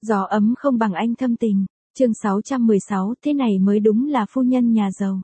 Gió ấm không bằng anh thâm tình. Chương 616, thế này mới đúng là phu nhân nhà giàu.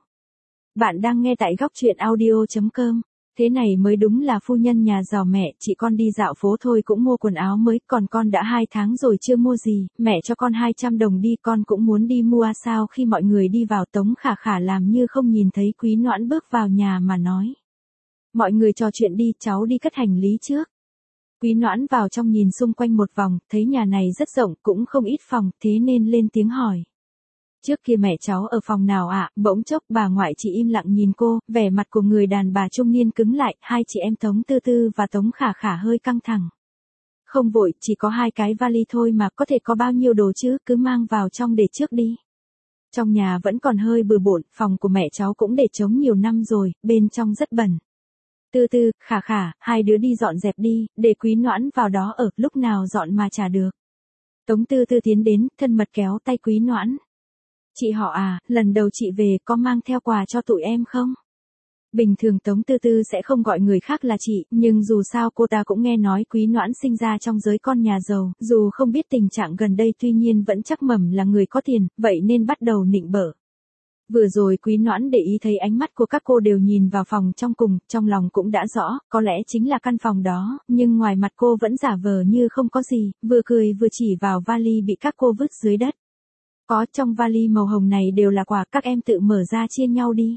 Bạn đang nghe tại góc truyện audio.com. Thế này mới đúng là phu nhân nhà giàu. Mẹ, chị con đi dạo phố thôi cũng mua quần áo mới, còn con đã 2 tháng rồi chưa mua gì, mẹ cho con 200 đồng đi, con cũng muốn đi mua. Sao khi mọi người đi vào, Tống Khả Khả làm như không nhìn thấy Quý Noãn bước vào nhà mà nói. Mọi người trò chuyện đi, cháu đi cất hành lý trước. Quý Noãn vào trong nhìn xung quanh một vòng, thấy nhà này rất rộng, cũng không ít phòng, thế nên lên tiếng hỏi. Trước kia mẹ cháu ở phòng nào ạ? Bỗng chốc bà ngoại chỉ im lặng nhìn cô, vẻ mặt của người đàn bà trung niên cứng lại, hai chị em Tống Tư Tư và Tống Khả Khả hơi căng thẳng. Không vội, chỉ có 2 cái vali thôi mà, có thể có bao nhiêu đồ chứ, cứ mang vào trong để trước đi. Trong nhà vẫn còn hơi bừa bộn, phòng của mẹ cháu cũng để trống nhiều năm rồi, bên trong rất bẩn. Tư Tư, Khả Khả, hai đứa đi dọn dẹp đi, để Quý Noãn vào đó ở, lúc nào dọn mà trả được. Tống Tư Tư tiến đến, thân mật kéo tay Quý Noãn. Chị họ à, lần đầu chị về có mang theo quà cho tụi em không? Bình thường Tống Tư Tư sẽ không gọi người khác là chị, nhưng dù sao cô ta cũng nghe nói Quý Noãn sinh ra trong giới con nhà giàu, dù không biết tình trạng gần đây tuy nhiên vẫn chắc mẩm là người có tiền, vậy nên bắt đầu nịnh bợ. Vừa rồi Quý Noãn để ý thấy ánh mắt của các cô đều nhìn vào phòng trong cùng, trong lòng cũng đã rõ, có lẽ chính là căn phòng đó, nhưng ngoài mặt cô vẫn giả vờ như không có gì, vừa cười vừa chỉ vào vali bị các cô vứt dưới đất. Có, trong vali màu hồng này đều là quà, các em tự mở ra chia nhau đi.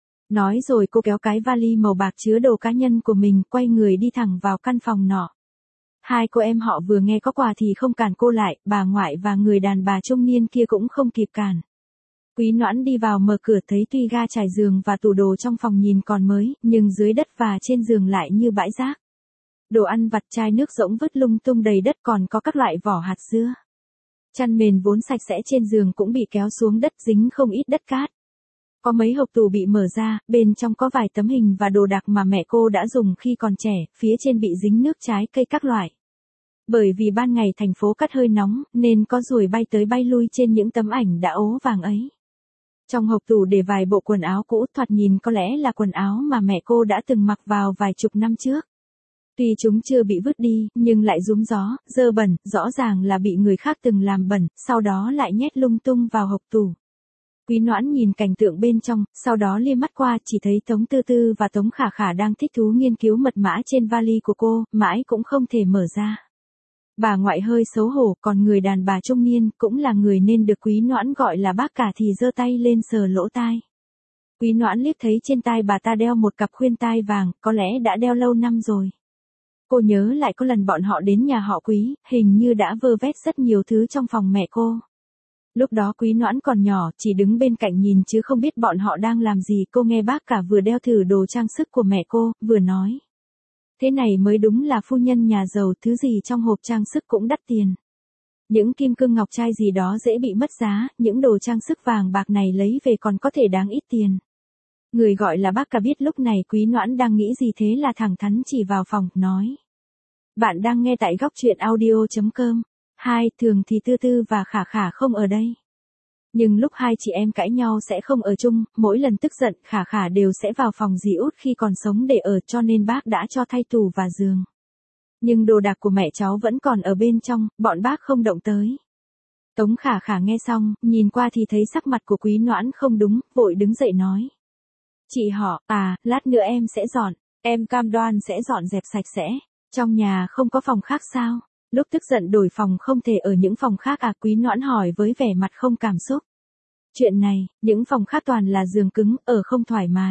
Nói rồi cô kéo cái vali màu bạc chứa đồ cá nhân của mình, quay người đi thẳng vào căn phòng nọ. Hai cô em họ vừa nghe có quà thì không cản cô lại, bà ngoại và người đàn bà trung niên kia cũng không kịp cản. Quý Noãn đi vào mở cửa thấy tuy ga trải giường và tủ đồ trong phòng nhìn còn mới, nhưng dưới đất và trên giường lại như bãi rác. Đồ ăn vặt, chai nước rỗng vứt lung tung đầy đất, còn có các loại vỏ hạt dưa. Chăn mền vốn sạch sẽ trên giường cũng bị kéo xuống đất, dính không ít đất cát. Có mấy hộp tủ bị mở ra, bên trong có vài tấm hình và đồ đạc mà mẹ cô đã dùng khi còn trẻ, phía trên bị dính nước trái cây các loại. Bởi vì ban ngày thành phố cát hơi nóng, nên có ruồi bay tới bay lui trên những tấm ảnh đã ố vàng ấy. Trong hộp tủ để vài bộ quần áo cũ, thoạt nhìn có lẽ là quần áo mà mẹ cô đã từng mặc vào vài chục năm trước. Tuy chúng chưa bị vứt đi, nhưng lại rúm gió, dơ bẩn, rõ ràng là bị người khác từng làm bẩn, sau đó lại nhét lung tung vào hộp tủ. Quý Noãn nhìn cảnh tượng bên trong, sau đó liếc mắt qua, chỉ thấy Tống Tư Tư và Tống Khả Khả đang thích thú nghiên cứu mật mã trên vali của cô, mãi cũng không thể mở ra. Bà ngoại hơi xấu hổ, còn người đàn bà trung niên, cũng là người nên được Quý Noãn gọi là bác cả thì giơ tay lên sờ lỗ tai. Quý Noãn liếc thấy trên tai bà ta đeo một cặp khuyên tai vàng, có lẽ đã đeo lâu năm rồi. Cô nhớ lại có lần bọn họ đến nhà họ Quý, hình như đã vơ vét rất nhiều thứ trong phòng mẹ cô. Lúc đó Quý Noãn còn nhỏ, chỉ đứng bên cạnh nhìn chứ không biết bọn họ đang làm gì. Cô nghe bác cả vừa đeo thử đồ trang sức của mẹ cô, vừa nói. Thế này mới đúng là phu nhân nhà giàu, thứ gì trong hộp trang sức cũng đắt tiền. Những kim cương ngọc trai gì đó dễ bị mất giá, những đồ trang sức vàng bạc này lấy về còn có thể đáng ít tiền. Người gọi là bác cả biết lúc này Quý Noãn đang nghĩ gì thế là thẳng thắn chỉ vào phòng, nói. Bạn đang nghe tại góc truyện audio.com. Thường thì Tư Tư và Khả Khả không ở đây. Nhưng lúc hai chị em cãi nhau sẽ không ở chung, mỗi lần tức giận Khả Khả đều sẽ vào phòng dì út khi còn sống để ở, cho nên bác đã cho thay tủ và giường. Nhưng đồ đạc của mẹ cháu vẫn còn ở bên trong, bọn bác không động tới. Tống Khả Khả nghe xong, nhìn qua thì thấy sắc mặt của Quý Noãn không đúng, vội đứng dậy nói. Chị họ, lát nữa em sẽ dọn, em cam đoan sẽ dọn dẹp sạch sẽ. Trong nhà không có phòng khác sao? Lúc tức giận đổi phòng không thể ở những phòng khác à? Quý Noãn hỏi với vẻ mặt không cảm xúc. Chuyện này, những phòng khác toàn là giường cứng, ở không thoải mái.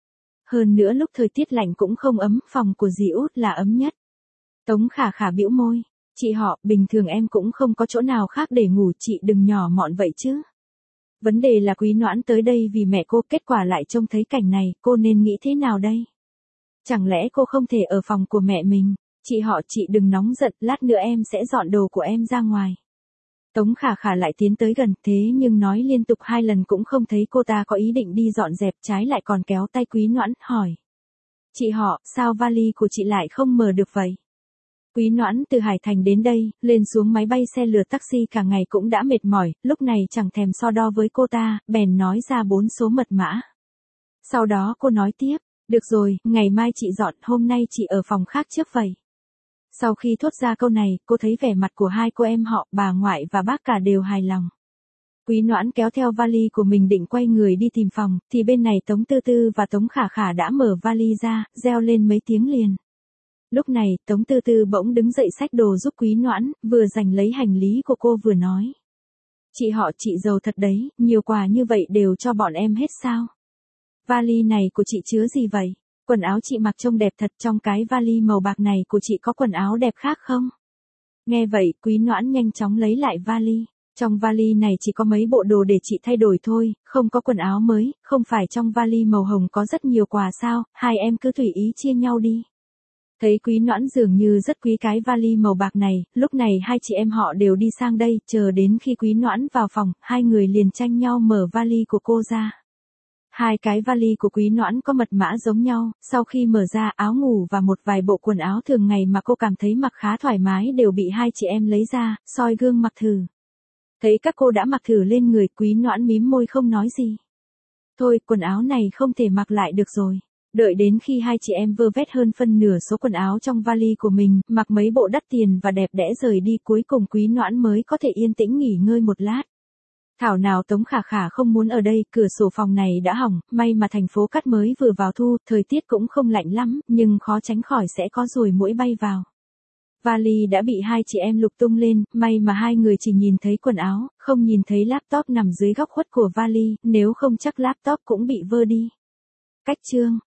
Hơn nữa lúc thời tiết lạnh cũng không ấm, phòng của dì út là ấm nhất. Tống Khả Khả bĩu môi. Chị họ, bình thường em cũng không có chỗ nào khác để ngủ, chị đừng nhỏ mọn vậy chứ. Vấn đề là Quý Noãn tới đây vì mẹ cô, kết quả lại trông thấy cảnh này, cô nên nghĩ thế nào đây? Chẳng lẽ cô không thể ở phòng của mẹ mình? Chị họ, chị đừng nóng giận, lát nữa em sẽ dọn đồ của em ra ngoài. Tống Khả Khả lại tiến tới gần, thế nhưng nói liên tục 2 lần cũng không thấy cô ta có ý định đi dọn dẹp, trái lại còn kéo tay Quý Noãn, hỏi. Chị họ, sao vali của chị lại không mở được vậy? Quý Noãn từ Hải Thành đến đây, lên xuống máy bay xe lửa taxi cả ngày cũng đã mệt mỏi, lúc này chẳng thèm so đo với cô ta, bèn nói ra 4 số mật mã. Sau đó cô nói tiếp. Được rồi, ngày mai chị dọn, hôm nay chị ở phòng khác trước vậy. Sau khi thốt ra câu này, cô thấy vẻ mặt của hai cô em họ, bà ngoại và bác cả đều hài lòng. Quý Noãn kéo theo vali của mình định quay người đi tìm phòng, thì bên này Tống Tư Tư và Tống Khả Khả đã mở vali ra, reo lên mấy tiếng liền. Lúc này, Tống Tư Tư bỗng đứng dậy xách đồ giúp Quý Noãn, vừa giành lấy hành lý của cô vừa nói. Chị họ chị giàu thật đấy, nhiều quà như vậy đều cho bọn em hết sao? Vali này của chị chứa gì vậy? Quần áo chị mặc trông đẹp thật, trong cái vali màu bạc này của chị có quần áo đẹp khác không? Nghe vậy, Quý Noãn nhanh chóng lấy lại vali. Trong vali này chỉ có mấy bộ đồ để chị thay đổi thôi, không có quần áo mới, không phải trong vali màu hồng có rất nhiều quà sao, hai em cứ tùy ý chia nhau đi. Thấy Quý Noãn dường như rất quý cái vali màu bạc này, lúc này hai chị em họ đều đi sang đây, chờ đến khi Quý Noãn vào phòng, hai người liền tranh nhau mở vali của cô ra. Hai cái vali của Quý Noãn có mật mã giống nhau, sau khi mở ra áo ngủ và một vài bộ quần áo thường ngày mà cô cảm thấy mặc khá thoải mái đều bị hai chị em lấy ra, soi gương mặc thử. Thấy các cô đã mặc thử lên người, Quý Noãn mím môi không nói gì. Thôi, quần áo này không thể mặc lại được rồi. Đợi đến khi hai chị em vơ vét hơn phân nửa số quần áo trong vali của mình, mặc mấy bộ đắt tiền và đẹp đẽ rời đi, cuối cùng Quý Noãn mới có thể yên tĩnh nghỉ ngơi một lát. Thảo nào Tống Khả Khả không muốn ở đây, cửa sổ phòng này đã hỏng, may mà thành phố cát mới vừa vào thu, thời tiết cũng không lạnh lắm, nhưng khó tránh khỏi sẽ có ruồi muỗi bay vào. Vali đã bị hai chị em lục tung lên, may mà hai người chỉ nhìn thấy quần áo, không nhìn thấy laptop nằm dưới góc khuất của vali, nếu không chắc laptop cũng bị vơ đi. Cách chương